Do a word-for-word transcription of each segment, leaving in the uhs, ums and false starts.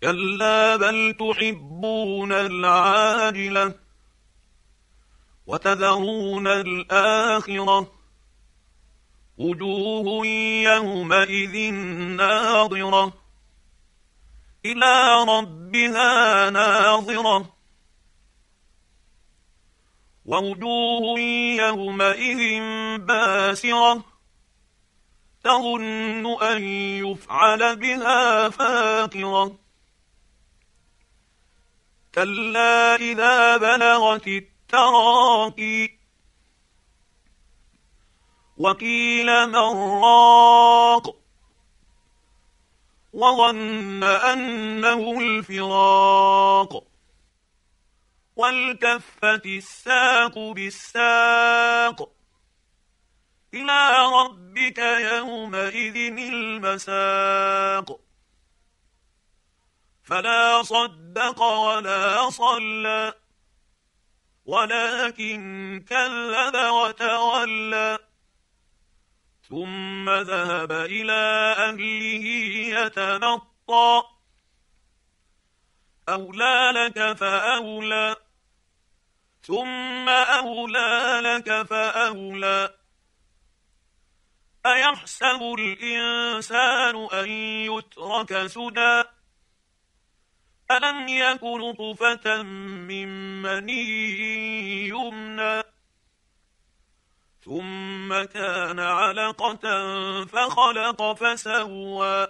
كلا بل تحبون العاجلة وتذرون الآخرة وجوه يومئذ ناظرة إلى ربها ناظرة ووجوه يومئذ باسرة تظن أن يفعل بها فاقرة كلا إذا بلغت التراقي وقيل من راق وظن أنه الفراق والتفت الساق بالساق إلى ربك يومئذ المساق فلا صدق ولا صلى ولكن كذب وتولى ثم ذهب إلى أهله يتمطى أولى لك فأولى ثم أولى لك فأولى أيحسب الإنسان أن يترك سدى ألم يك نطفة من مني يمنى ثم كان علقة فخلق فسوى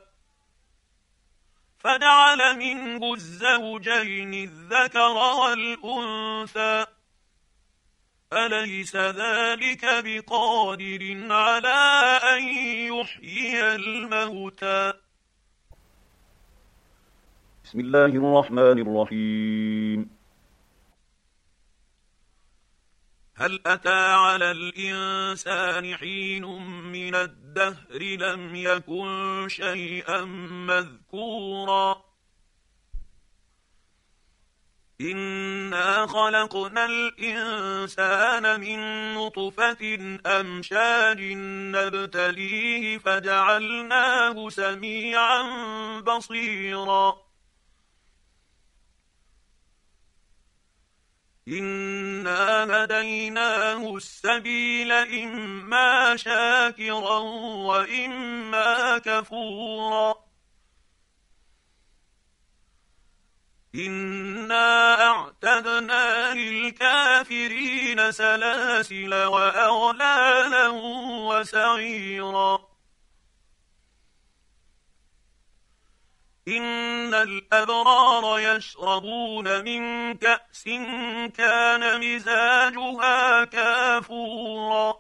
فجعل منه الزوجين الذكر والأنثى أليس ذلك بقادر على أن يحيي الموتى. بسم الله الرحمن الرحيم. هل أتى على الإنسان حين من الدهر لم يكن شيئا مذكورا إنا خلقنا الإنسان من نطفة أمشاج نبتليه فجعلناه سميعا بصيرا إنا هديناه السبيل إما شاكرا وإما كفورا إنا أعتدنا للكافرين سلاسل وأغلالا وسعيرا إن الأبرار يشربون من كأس كان مزاجها كافورا